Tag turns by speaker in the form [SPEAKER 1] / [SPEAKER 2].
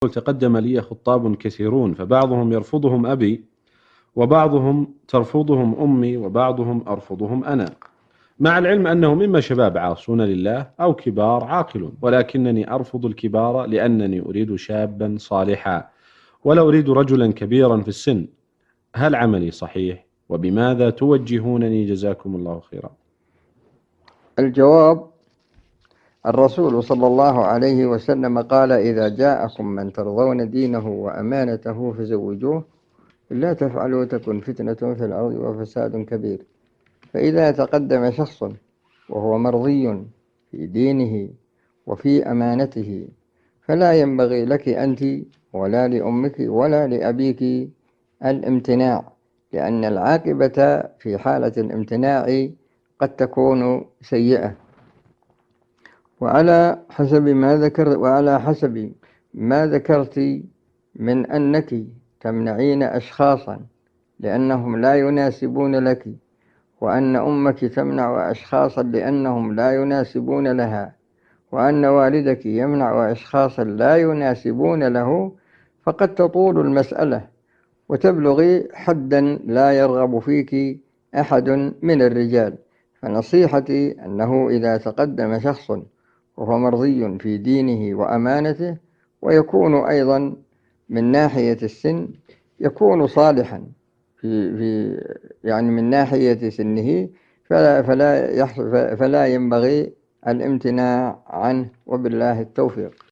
[SPEAKER 1] تقدم لي خطاب كثيرون، فبعضهم يرفضهم أبي، وبعضهم ترفضهم أمي، وبعضهم أرفضهم أنا، مع العلم أنهم إما شباب عاصون لله أو كبار عاقلون، ولكنني أرفض الكبار لأنني أريد شابا صالحا ولا أريد رجلا كبيرا في السن. هل عملي صحيح؟ وبماذا توجهونني جزاكم الله خيرا؟
[SPEAKER 2] الجواب: الرسول صلى الله عليه وسلم قال: إذا جاءكم من ترضون دينه وأمانته فزوجوه، لا تفعلوا تكن فتنة في الأرض وفساد كبير. فإذا تقدم شخص وهو مرضي في دينه وفي أمانته، فلا ينبغي لك أنت ولا لأمك ولا لأبيك الامتناع، لأن العاقبة في حالة الامتناع قد تكون سيئة. وعلى حسب ما ذكرت من أنك تمنعين أشخاصا لأنهم لا يناسبون لك، وأن أمك تمنع أشخاصا لأنهم لا يناسبون لها، وأن والدك يمنع أشخاصا لا يناسبون له، فقد تطول المسألة وتبلغ حدا لا يرغب فيك أحد من الرجال. فنصيحتي أنه إذا تقدم شخص وهو مرضي في دينه وأمانته، ويكون أيضا من ناحية السن يكون صالحا يعني من ناحية سنه، فلا ينبغي الامتناع عنه، وبالله التوفيق.